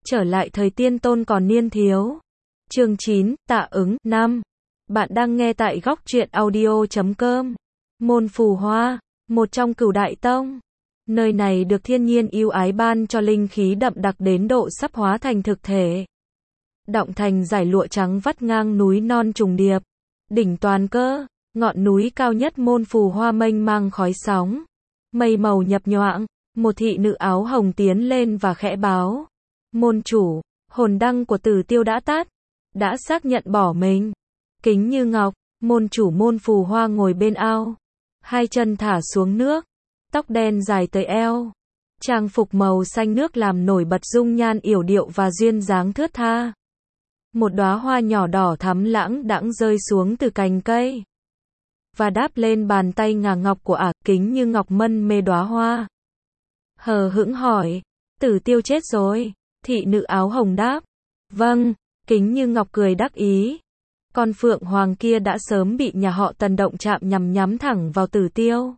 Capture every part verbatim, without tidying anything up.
Trở lại thời tiên tôn còn niên thiếu. Chương chín, tạ ứng, năm. Bạn đang nghe tại góc truyện audio chấm com. Môn Phù Hoa, một trong cửu đại tông. Nơi này được thiên nhiên ưu ái ban cho linh khí đậm đặc đến độ sắp hóa thành thực thể. Động thành dải lụa trắng vắt ngang núi non trùng điệp. Đỉnh toàn cơ, ngọn núi cao nhất Môn Phù Hoa mênh mang khói sóng. Mây màu nhập nhoạng, một thị nữ áo hồng tiến lên và khẽ báo. Môn chủ, hồn đăng của Tử Tiêu đã tắt, đã xác nhận bỏ mình. Kính Như Ngọc, môn chủ Môn Phù Hoa ngồi bên ao, hai chân thả xuống nước, tóc đen dài tới eo, trang phục màu xanh nước làm nổi bật dung nhan yểu điệu và duyên dáng thướt tha. Một đóa hoa nhỏ đỏ thắm lãng đãng rơi xuống từ cành cây và đáp lên bàn tay ngà ngọc của ả. Kính Như Ngọc mân mê đóa hoa, hờ hững hỏi, Tử Tiêu chết rồi? Thị nữ áo hồng đáp, vâng. Kính Như Ngọc cười đắc ý, con phượng hoàng kia đã sớm bị nhà họ Tần động chạm nhằm nhắm thẳng vào Tử Tiêu.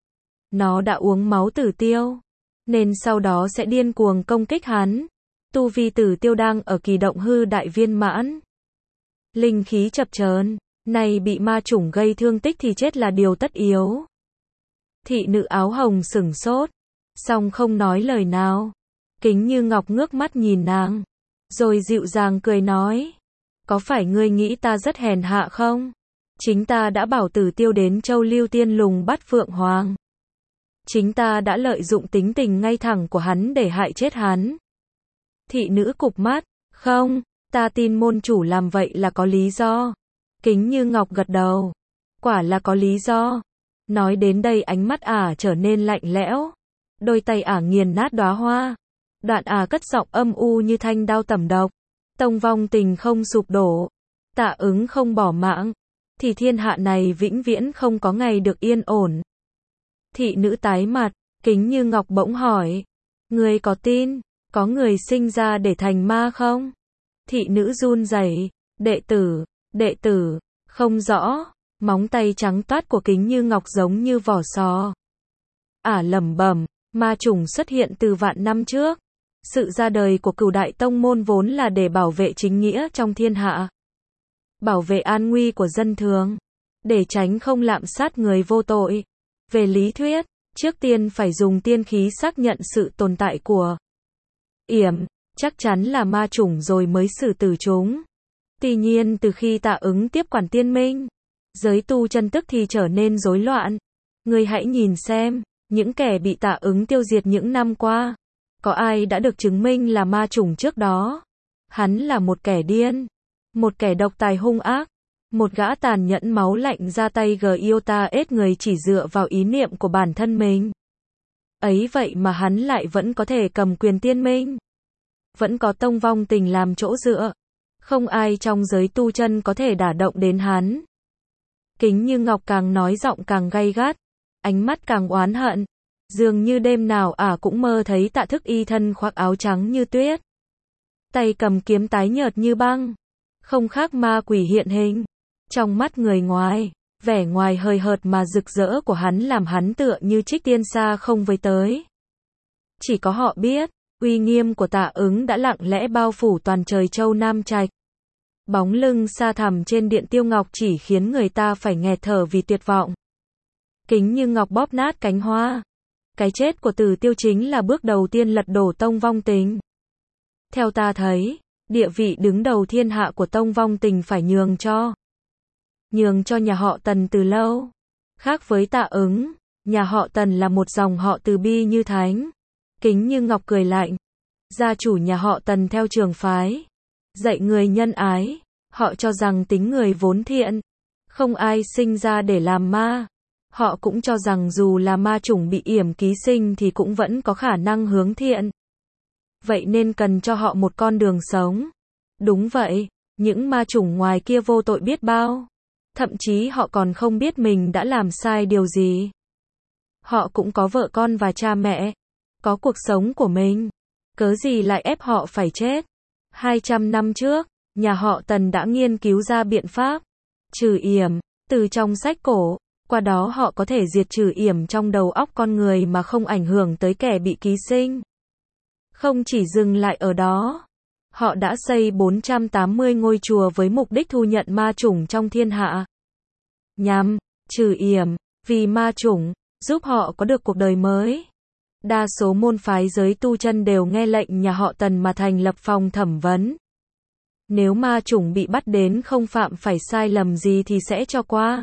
Nó đã uống máu Tử Tiêu, nên sau đó sẽ điên cuồng công kích hắn. Tu vi Tử Tiêu đang ở kỳ động hư đại viên mãn, linh khí chập chờn, này bị ma chủng gây thương tích thì chết là điều tất yếu. Thị nữ áo hồng sửng sốt, song không nói lời nào. Kính Như Ngọc ngước mắt nhìn nàng, rồi dịu dàng cười nói, có phải ngươi nghĩ ta rất hèn hạ không? Chính ta đã bảo Tử Tiêu đến Châu Lưu Tiên lùng bắt Phượng Hoàng. Chính ta đã lợi dụng tính tình ngay thẳng của hắn để hại chết hắn. Thị nữ cụp mắt, không, ta tin môn chủ làm vậy là có lý do. Kính Như Ngọc gật đầu, quả là có lý do. Nói đến đây ánh mắt ả trở nên lạnh lẽo, đôi tay ả nghiền nát đóa hoa. Đoạn ả cất giọng âm u như thanh đao tẩm độc, tông vong tình không sụp đổ, tạ ứng không bỏ mạng, thì thiên hạ này vĩnh viễn không có ngày được yên ổn. Thị nữ tái mặt, Kính Như Ngọc bỗng hỏi, ngươi có tin, có người sinh ra để thành ma không? Thị nữ run rẩy, đệ tử, đệ tử, không rõ. Móng tay trắng toát của Kính Như Ngọc giống như vỏ sò. Ả lẩm bẩm, ma chủng xuất hiện từ vạn năm trước. Sự ra đời của cửu đại tông môn vốn là để bảo vệ chính nghĩa trong thiên hạ, bảo vệ an nguy của dân thường, để tránh không lạm sát người vô tội. Về lý thuyết, trước tiên phải dùng tiên khí xác nhận sự tồn tại của yểm, chắc chắn là ma chủng rồi mới xử tử chúng. Tuy nhiên từ khi tạ ứng tiếp quản tiên minh, giới tu chân tức thì trở nên rối loạn. Ngươi hãy nhìn xem, những kẻ bị tạ ứng tiêu diệt những năm qua, có ai đã được chứng minh là ma chủng trước đó? Hắn là một kẻ điên, một kẻ độc tài hung ác, một gã tàn nhẫn máu lạnh ra tay gờ yêu ta ết người chỉ dựa vào ý niệm của bản thân mình. Ấy vậy mà hắn lại vẫn có thể cầm quyền tiên minh, vẫn có tông vong tình làm chỗ dựa. Không ai trong giới tu chân có thể đả động đến hắn. Kính Như Ngọc càng nói giọng càng gay gắt, ánh mắt càng oán hận. Dường như đêm nào ả cũng mơ thấy Tạ Thức y thân khoác áo trắng như tuyết, tay cầm kiếm tái nhợt như băng, không khác ma quỷ hiện hình. Trong mắt người ngoài, vẻ ngoài hời hợt mà rực rỡ của hắn làm hắn tựa như trích tiên xa không với tới. Chỉ có họ biết, uy nghiêm của Tạ ứng đã lặng lẽ bao phủ toàn trời Châu Nam Trạch. Bóng lưng xa thẳm trên điện Tiêu Ngọc chỉ khiến người ta phải nghẹt thở vì tuyệt vọng. Kính Như Ngọc bóp nát cánh hoa. Cái chết của Tử Tiêu chính là bước đầu tiên lật đổ tông vong tình. Theo ta thấy, địa vị đứng đầu thiên hạ của tông vong tình phải nhường cho. Nhường cho nhà họ Tần từ lâu. Khác với Tạ ứng, nhà họ Tần là một dòng họ từ bi như thánh. Kính Như Ngọc cười lạnh. Gia chủ nhà họ Tần theo trường phái, dạy người nhân ái. Họ cho rằng tính người vốn thiện, không ai sinh ra để làm ma. Họ cũng cho rằng dù là ma chủng bị yểm ký sinh thì cũng vẫn có khả năng hướng thiện. Vậy nên cần cho họ một con đường sống. Đúng vậy, những ma chủng ngoài kia vô tội biết bao. Thậm chí họ còn không biết mình đã làm sai điều gì. Họ cũng có vợ con và cha mẹ, có cuộc sống của mình. Cớ gì lại ép họ phải chết? hai trăm năm trước, nhà họ Tần đã nghiên cứu ra biện pháp trừ yểm từ trong sách cổ. Qua đó họ có thể diệt trừ yểm trong đầu óc con người mà không ảnh hưởng tới kẻ bị ký sinh. Không chỉ dừng lại ở đó, Họ đã xây bốn trăm tám mươi ngôi chùa với mục đích thu nhận ma chủng trong thiên hạ. Nhằm trừ yểm, vì ma chủng, giúp họ có được cuộc đời mới. Đa số môn phái giới tu chân đều nghe lệnh nhà họ Tần mà thành lập phòng thẩm vấn. Nếu ma chủng bị bắt đến không phạm phải sai lầm gì thì sẽ cho qua.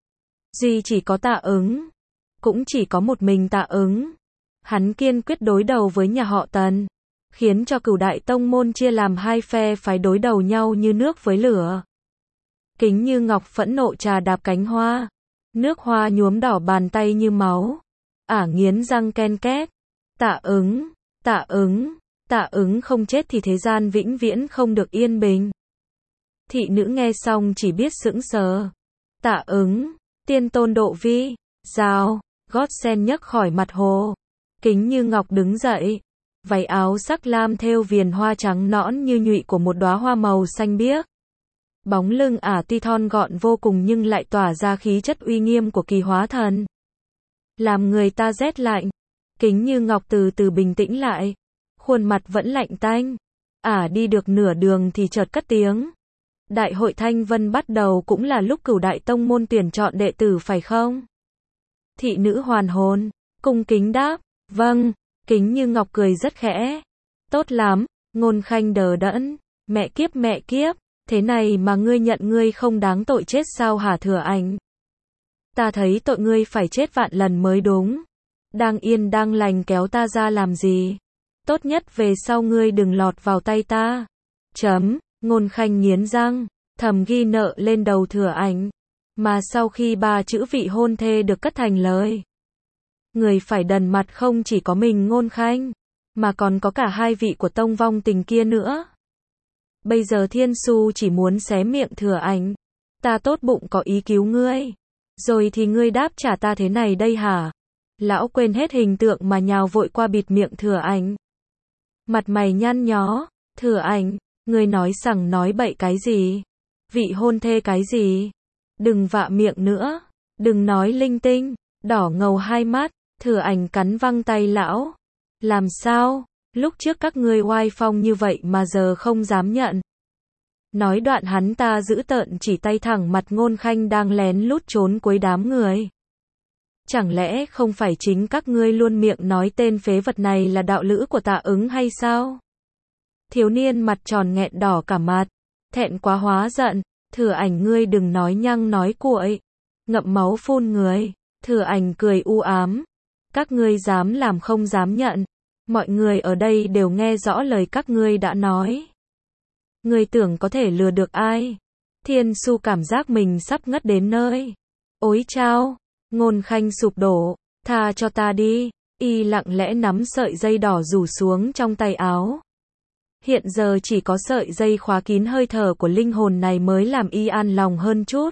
Duy chỉ có Tạ Ứng. Cũng chỉ có một mình Tạ Ứng. Hắn kiên quyết đối đầu với nhà họ Tần, khiến cho Cửu Đại Tông môn chia làm hai phe phái đối đầu nhau như nước với lửa. Kính Như Ngọc phẫn nộ trà đạp cánh hoa. Nước hoa nhuốm đỏ bàn tay như máu. Ả nghiến răng ken két. Tạ Ứng, Tạ Ứng, Tạ Ứng không chết thì thế gian vĩnh viễn không được yên bình. Thị nữ nghe xong chỉ biết sững sờ. Tạ Ứng, tiên tôn Độ Vi, rào, gót sen nhấc khỏi mặt hồ. Kính Như Ngọc đứng dậy. Váy áo sắc lam thêu viền hoa trắng nõn như nhụy của một đóa hoa màu xanh biếc. Bóng lưng Ả tuy thon gọn vô cùng nhưng lại tỏa ra khí chất uy nghiêm của kỳ hóa thần. Làm người ta rét lạnh. Kính Như Ngọc từ từ bình tĩnh lại. Khuôn mặt vẫn lạnh tanh. Ả đi được nửa đường thì chợt cất tiếng. Đại hội Thanh Vân bắt đầu cũng là lúc Cửu Đại Tông môn tuyển chọn đệ tử phải không? Thị nữ hoàn hồn, cung kính đáp, vâng. Kính Như Ngọc cười rất khẽ. Tốt lắm, Ngôn Khanh đờ đẫn. Mẹ kiếp mẹ kiếp, thế này mà ngươi nhận ngươi không đáng tội chết sao hả Thừa Ảnh? Ta thấy tội ngươi phải chết vạn lần mới đúng. Đang yên đang lành kéo ta ra làm gì? Tốt nhất về sau ngươi đừng lọt vào tay ta. Chấm, Ngôn Khanh nghiến răng, thầm ghi nợ lên đầu Thừa Ảnh. Mà sau khi ba chữ vị hôn thê được cất thành lời, người phải đần mặt không chỉ có mình Ngôn Khanh, mà còn có cả hai vị của tông vong tình kia nữa. Bây giờ Thiên Su chỉ muốn xé miệng Thừa Ảnh. Ta tốt bụng có ý cứu ngươi. Rồi thì ngươi đáp trả ta thế này đây hả? Lão quên hết hình tượng mà nhào vội qua bịt miệng Thừa Ảnh. Mặt mày nhăn nhó. Thừa Ảnh, ngươi nói sằng nói bậy cái gì? Vị hôn thê cái gì? Đừng vạ miệng nữa. Đừng nói linh tinh. Đỏ ngầu hai mắt. Thừa Ảnh cắn văng tay lão. Làm sao? Lúc trước các ngươi oai phong như vậy mà giờ không dám nhận. Nói đoạn hắn ta giữ tợn chỉ tay thẳng mặt Ngôn Khanh đang lén lút trốn cuối đám người. Chẳng lẽ không phải chính các ngươi luôn miệng nói tên phế vật này là đạo lữ của Tạ Ứng hay sao? Thiếu niên mặt tròn nghẹn đỏ cả mặt. Thẹn quá hóa giận. Thừa Ảnh ngươi đừng nói nhăng nói cuội. Ngậm máu phun người. Thừa Ảnh cười u ám. Các ngươi dám làm không dám nhận. Mọi người ở đây đều nghe rõ lời các ngươi đã nói. Ngươi tưởng có thể lừa được ai? Thiên Su cảm giác mình sắp ngất đến nơi. Ôi chao! Ngôn Khanh sụp đổ. Tha cho ta đi. Y lặng lẽ nắm sợi dây đỏ rủ xuống trong tay áo. Hiện giờ chỉ có sợi dây khóa kín hơi thở của linh hồn này mới làm y an lòng hơn chút.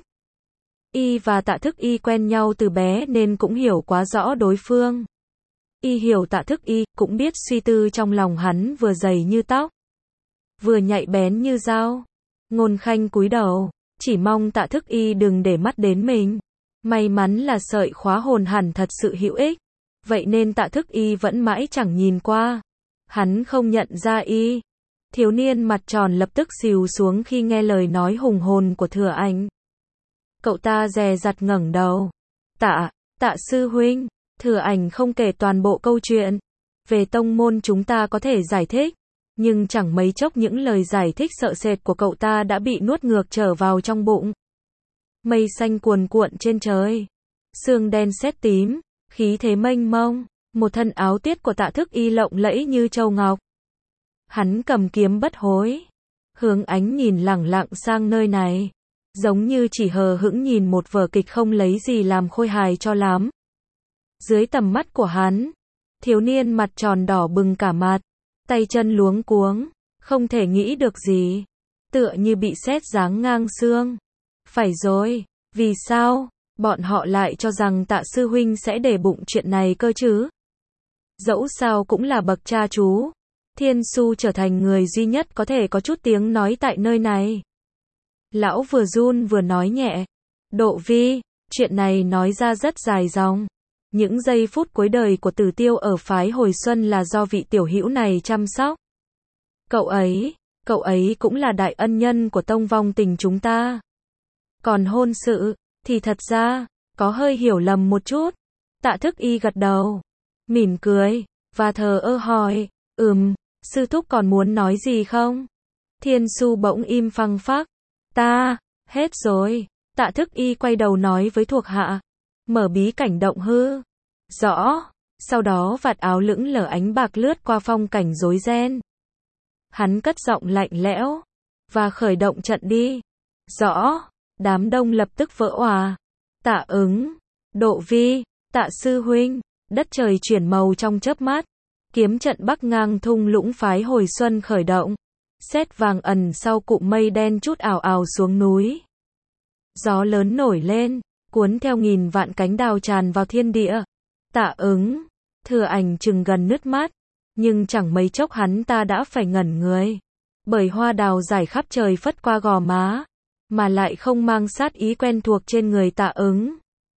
Y và Tạ Thức Y quen nhau từ bé nên cũng hiểu quá rõ đối phương. Y hiểu Tạ Thức Y, cũng biết suy tư trong lòng hắn vừa dày như tóc, vừa nhạy bén như dao. Ngôn Khanh cúi đầu, chỉ mong Tạ Thức Y đừng để mắt đến mình. May mắn là sợi khóa hồn hẳn thật sự hữu ích. Vậy nên Tạ Thức Y vẫn mãi chẳng nhìn qua. Hắn không nhận ra y. Thiếu niên mặt tròn lập tức xìu xuống khi nghe lời nói hùng hồn của Thừa Ảnh. Cậu ta dè dặt ngẩng đầu. Tạ, Tạ sư huynh. Thừa Ảnh không kể toàn bộ câu chuyện. Về tông môn chúng ta có thể giải thích. Nhưng chẳng mấy chốc những lời giải thích sợ sệt của cậu ta đã bị nuốt ngược trở vào trong bụng. Mây xanh cuồn cuộn trên trời. Sương đen sét tím. Khí thế mênh mông. Một thân áo tiết của Tạ Thức Y lộng lẫy như châu ngọc. Hắn cầm kiếm bất hối. Hướng ánh nhìn lẳng lặng sang nơi này. Giống như chỉ hờ hững nhìn một vở kịch không lấy gì làm khôi hài cho lắm. Dưới tầm mắt của hắn, thiếu niên mặt tròn đỏ bừng cả mặt, tay chân luống cuống, không thể nghĩ được gì, tựa như bị sét giáng ngang xương. Phải rồi, vì sao bọn họ lại cho rằng Tạ sư huynh sẽ để bụng chuyện này cơ chứ? Dẫu sao cũng là bậc cha chú, Thiên Su trở thành người duy nhất có thể có chút tiếng nói tại nơi này. Lão vừa run vừa nói nhẹ, Độ Vi, chuyện này nói ra rất dài dòng. Những giây phút cuối đời của Tử Tiêu ở phái Hồi Xuân là do vị tiểu hữu này chăm sóc. Cậu ấy, cậu ấy cũng là đại ân nhân của tông vong tình chúng ta. Còn hôn sự, thì thật ra, có hơi hiểu lầm một chút. Tạ Thức Y gật đầu, mỉm cười, và thờ ơ hỏi, ừm, sư thúc còn muốn nói gì không? Thiên Su bỗng im phăng phắc, ta, hết rồi. Tạ Thức Y quay đầu nói với thuộc hạ, mở bí cảnh động hư. Rõ, sau đó vạt áo lững lờ ánh bạc lướt qua phong cảnh rối ren. Hắn cất giọng lạnh lẽo, và khởi động trận đi. Rõ, đám đông lập tức vỡ òa. Tạ Ứng, Độ Vi, Tạ sư huynh, đất trời chuyển màu trong chớp mắt. Kiếm trận bắc ngang thung lũng phái hồi xuân khởi động. Sét vàng ẩn sau cụm mây đen chút ảo ảo xuống núi. Gió lớn nổi lên, cuốn theo nghìn vạn cánh đào tràn vào thiên địa. Tạ Ứng, Thừa Ảnh chừng gần nứt mắt, nhưng chẳng mấy chốc hắn ta đã phải ngẩn người. Bởi hoa đào rải khắp trời phất qua gò má, mà lại không mang sát ý quen thuộc trên người Tạ Ứng.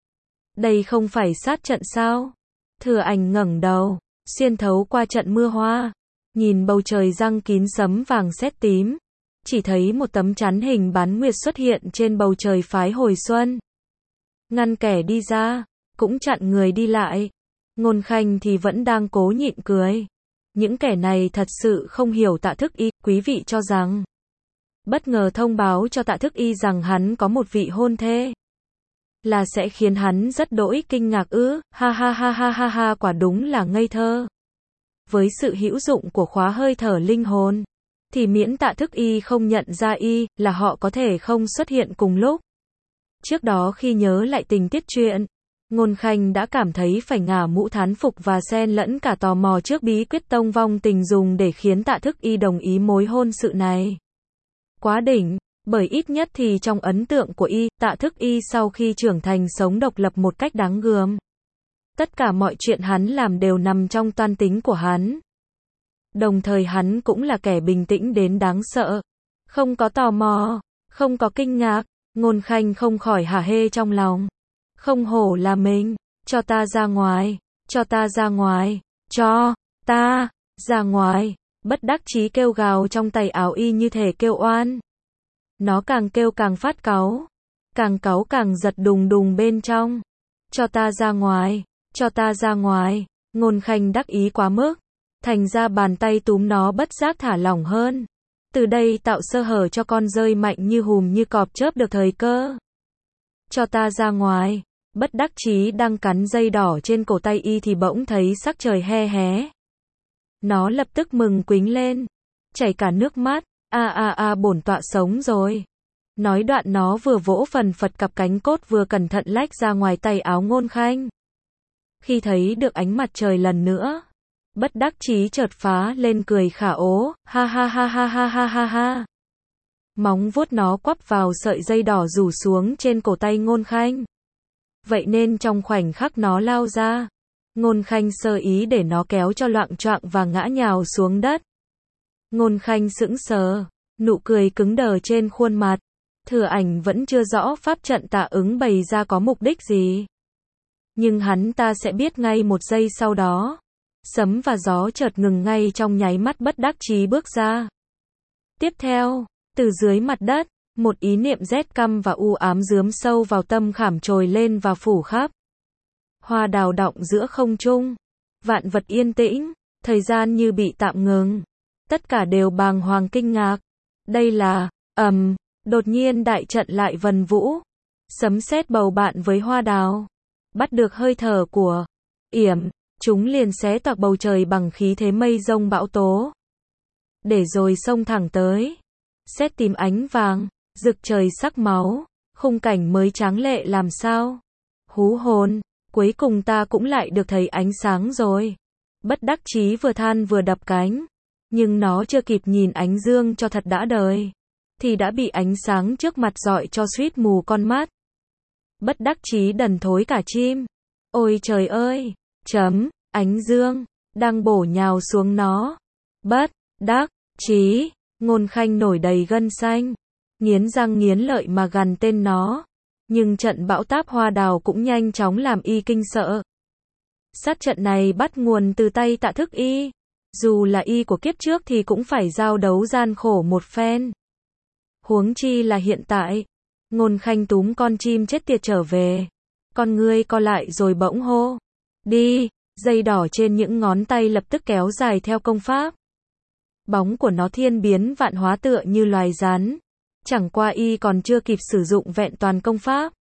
Đây không phải sát trận sao? Thừa Ảnh ngẩng đầu, xuyên thấu qua trận mưa hoa, nhìn bầu trời răng kín sấm vàng sét tím, chỉ thấy một tấm chắn hình bán nguyệt xuất hiện trên bầu trời phái hồi xuân. Ngăn kẻ đi ra, cũng chặn người đi lại. Ngôn Khanh thì vẫn đang cố nhịn cười. Những kẻ này thật sự không hiểu Tạ Thức Y, quý vị cho rằng. Bất ngờ thông báo cho Tạ Thức Y rằng hắn có một vị hôn thê. Là sẽ khiến hắn rất đỗi kinh ngạc ư, ha ha ha ha ha ha, quả đúng là ngây thơ. Với sự hữu dụng của khóa hơi thở linh hồn, thì miễn Tạ Thức Y không nhận ra y, là họ có thể không xuất hiện cùng lúc. Trước đó khi nhớ lại tình tiết truyện, Ngôn Khanh đã cảm thấy phải ngả mũ thán phục và xen lẫn cả tò mò trước bí quyết tông vong tình dùng để khiến Tạ Thức Y đồng ý mối hôn sự này. Quá đỉnh, bởi ít nhất thì trong ấn tượng của y, Tạ Thức Y sau khi trưởng thành sống độc lập một cách đáng gờm. Tất cả mọi chuyện hắn làm đều nằm trong toan tính của hắn. Đồng thời hắn cũng là kẻ bình tĩnh đến đáng sợ. Không có tò mò, không có kinh ngạc, Ngôn Khanh không khỏi hả hê trong lòng. Không hổ là mình, cho ta ra ngoài, cho ta ra ngoài, cho ta ra ngoài. Bất đắc chí kêu gào trong tay áo y như thể kêu oan. Nó càng kêu càng phát cáu, càng cáu càng giật đùng đùng bên trong. Cho ta ra ngoài, cho ta ra ngoài. Ngôn Khanh đắc ý quá mức, thành ra bàn tay túm nó bất giác thả lỏng hơn. Từ đây tạo sơ hở cho con rơi mạnh như hùm như cọp chớp được thời cơ. Cho ta ra ngoài. Bất đắc chí đang cắn dây đỏ trên cổ tay y thì bỗng thấy sắc trời he hé. Nó lập tức mừng quính lên, chảy cả nước mắt, a a a bổn tọa sống rồi. Nói đoạn nó vừa vỗ phần phật cặp cánh cốt vừa cẩn thận lách ra ngoài tay áo Ngôn Khanh. Khi thấy được ánh mặt trời lần nữa, bất đắc chí chợt phá lên cười khả ố, ha ha ha ha ha ha ha ha. Móng vuốt nó quắp vào sợi dây đỏ rủ xuống trên cổ tay Ngôn Khanh. Vậy nên trong khoảnh khắc nó lao ra, Ngôn Khanh sơ ý để nó kéo cho loạng choạng và ngã nhào xuống đất. Ngôn Khanh sững sờ, nụ cười cứng đờ trên khuôn mặt. Thừa Ảnh vẫn chưa rõ pháp trận Tạ Ứng bày ra có mục đích gì. Nhưng hắn ta sẽ biết ngay một giây sau đó. Sấm và gió chợt ngừng ngay trong nháy mắt, bất đắc chí bước ra. Tiếp theo, từ dưới mặt đất, một ý niệm rét căm và u ám rướm sâu vào tâm khảm trồi lên và phủ khắp. Hoa đào đọng giữa không trung, vạn vật yên tĩnh, thời gian như bị tạm ngừng. Tất cả đều bàng hoàng kinh ngạc. Đây là, ầm, um, đột nhiên đại trận lại vần vũ. Sấm sét bầu bạn với hoa đào. Bắt được hơi thở của yểm, chúng liền xé toạc bầu trời bằng khí thế mây rông bão tố. Để rồi xông thẳng tới. Sét tím ánh vàng, rực trời sắc máu, khung cảnh mới tráng lệ làm sao. Hú hồn, cuối cùng ta cũng lại được thấy ánh sáng rồi. Bất đắc chí vừa than vừa đập cánh. Nhưng nó chưa kịp nhìn ánh dương cho thật đã đời, thì đã bị ánh sáng trước mặt rọi cho suýt mù con mắt. Bất đắc chí đần thối cả chim. Ôi trời ơi, chấm, ánh dương, đang bổ nhào xuống nó. Bất đắc chí, Ngôn Khanh nổi đầy gân xanh, nghiến răng nghiến lợi mà gằn tên nó. Nhưng trận bão táp hoa đào cũng nhanh chóng làm y kinh sợ. Sát trận này bắt nguồn từ tay Tạ Thức Y. Dù là y của kiếp trước thì cũng phải giao đấu gian khổ một phen. Huống chi là hiện tại. Ngôn Khanh túm con chim chết tiệt trở về. Con ngươi co lại rồi bỗng hô. Đi, dây đỏ trên những ngón tay lập tức kéo dài theo công pháp. Bóng của nó thiên biến vạn hóa tựa như loài rắn. Chẳng qua y còn chưa kịp sử dụng vẹn toàn công pháp.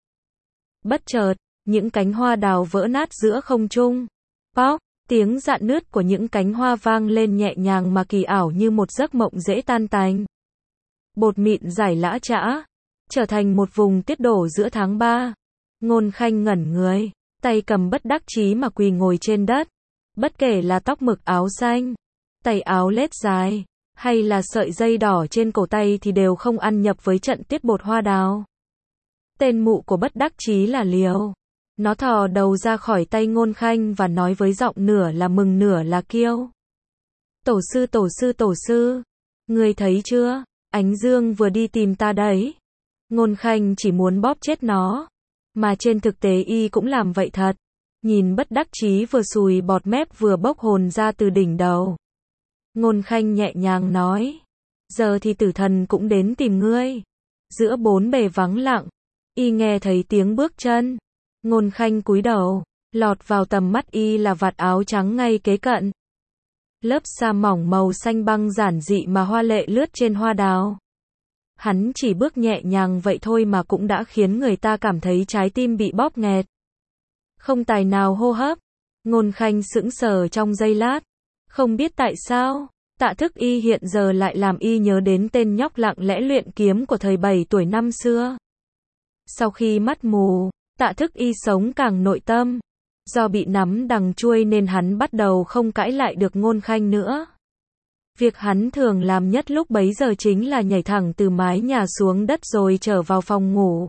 Bất chợt, những cánh hoa đào vỡ nát giữa không trung. Póc, tiếng rạn nứt của những cánh hoa vang lên nhẹ nhàng mà kỳ ảo như một giấc mộng dễ tan tành. Bột mịn giải lã chã, trở thành một vùng tiết đổ giữa tháng ba. Ngôn Khanh ngẩn người, tay cầm bất đắc chí mà quỳ ngồi trên đất. Bất kể là tóc mực áo xanh, tay áo lết dài, hay là sợi dây đỏ trên cổ tay thì đều không ăn nhập với trận tiết bột hoa đào. Tên mụ của bất đắc chí là Liều. Nó thò đầu ra khỏi tay Ngôn Khanh và nói với giọng nửa là mừng nửa là kiêu. Tổ sư tổ sư tổ sư, ngươi thấy chưa, Ánh Dương vừa đi tìm ta đấy. Ngôn Khanh chỉ muốn bóp chết nó. Mà trên thực tế y cũng làm vậy thật. Nhìn bất đắc chí vừa sùi bọt mép vừa bốc hồn ra từ đỉnh đầu. Ngôn Khanh nhẹ nhàng nói. Giờ thì tử thần cũng đến tìm ngươi. Giữa bốn bề vắng lặng, y nghe thấy tiếng bước chân. Ngôn Khanh cúi đầu, lọt vào tầm mắt y là vạt áo trắng ngay kế cận. Lớp sa mỏng màu xanh băng giản dị mà hoa lệ lướt trên hoa đào. Hắn chỉ bước nhẹ nhàng vậy thôi mà cũng đã khiến người ta cảm thấy trái tim bị bóp nghẹt. Không tài nào hô hấp. Ngôn Khanh sững sờ trong giây lát. Không biết tại sao, Tạ Thức Y hiện giờ lại làm y nhớ đến tên nhóc lặng lẽ luyện kiếm của thời bảy tuổi năm xưa. Sau khi mắt mù, Tạ Thức Y sống càng nội tâm. Do bị nắm đằng chuôi nên hắn bắt đầu không cãi lại được Ngôn Khanh nữa. Việc hắn thường làm nhất lúc bấy giờ chính là nhảy thẳng từ mái nhà xuống đất rồi trở vào phòng ngủ.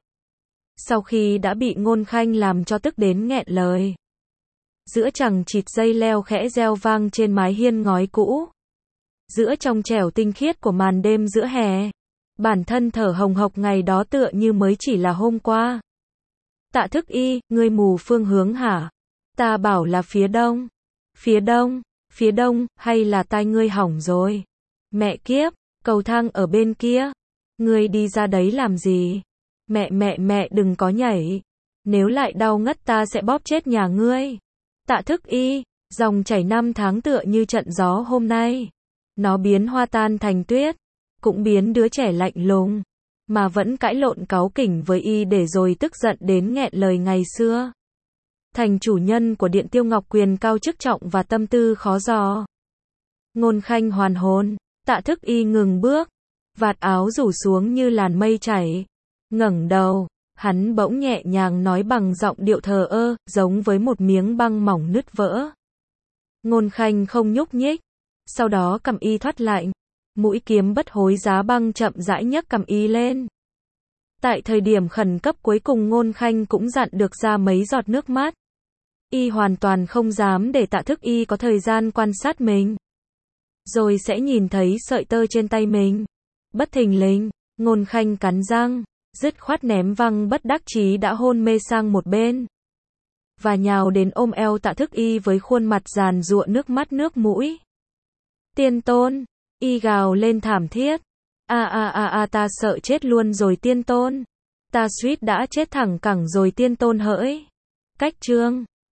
Sau khi đã bị Ngôn Khanh làm cho tức đến nghẹn lời. Giữa chằng chịt dây leo khẽ reo vang trên mái hiên ngói cũ. Giữa trong trẻo tinh khiết của màn đêm giữa hè. Bản thân thở hồng hộc ngày đó tựa như mới chỉ là hôm qua. Tạ Thức Y, ngươi mù phương hướng hả? Ta bảo là phía đông. Phía đông, phía đông, hay là tai ngươi hỏng rồi? Mẹ kiếp, cầu thang ở bên kia. Ngươi đi ra đấy làm gì? Mẹ mẹ mẹ đừng có nhảy. Nếu lại đau ngất ta sẽ bóp chết nhà ngươi. Tạ Thức Y, dòng chảy năm tháng tựa như trận gió hôm nay. Nó biến hoa tan thành tuyết, cũng biến đứa trẻ lạnh lùng, mà vẫn cãi lộn cáu kỉnh với y để rồi tức giận đến nghẹn lời ngày xưa. Thành chủ nhân của Điện Tiêu Ngọc quyền cao chức trọng và tâm tư khó dò. Ngôn Khanh hoàn hồn, Tạ Thức Y ngừng bước, vạt áo rủ xuống như làn mây chảy. Ngẩng đầu, hắn bỗng nhẹ nhàng nói bằng giọng điệu thờ ơ, giống với một miếng băng mỏng nứt vỡ. Ngôn Khanh không nhúc nhích, sau đó cầm y thoát lạnh, mũi kiếm bất hối giá băng chậm rãi nhấc cầm y lên. Tại thời điểm khẩn cấp cuối cùng Ngôn Khanh cũng dặn được ra mấy giọt nước mắt. Y hoàn toàn không dám để Tạ Thức Y có thời gian quan sát mình. Rồi sẽ nhìn thấy sợi tơ trên tay mình. Bất thình lình, Ngôn Khanh cắn răng, dứt khoát ném văng bất đắc chí đã hôn mê sang một bên. Và nhào đến ôm eo Tạ Thức Y với khuôn mặt giàn giụa nước mắt nước mũi. Tiên tôn, y gào lên thảm thiết. A a a a ta sợ chết luôn rồi tiên tôn. Ta suýt đã chết thẳng cẳng rồi tiên tôn hỡi. Cách chương